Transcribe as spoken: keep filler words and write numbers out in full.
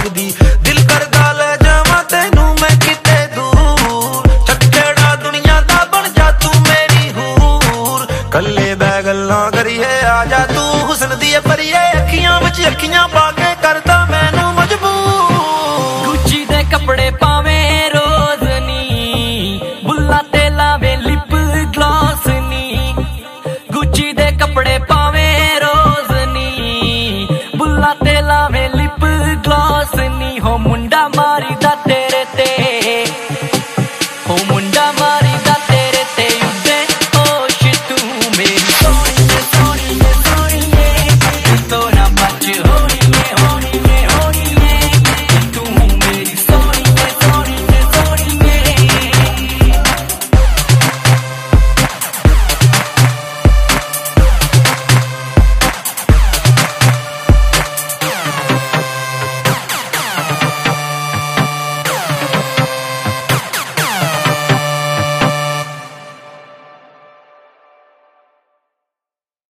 लगदी। दिल करदा ले जावां तैनू मैं किते दूर, छड्ड छेड़ा दुनिया दा बन जा तू मेरी हूर। कल्ले बै गल्लां करिए आ जा तू हुस्न दी परिए, अखियां विच अखियां पा के करदा मैनू मजबूर। गुच्ची दे कपड़े पावे रोज नी, बुल्ला ते लावे लिप ग्लॉस नी। गुच्ची दे कपड़े पावे रोज नी, बुल्ला ते लावे लिप ग्लॉस नी। हो मुंडा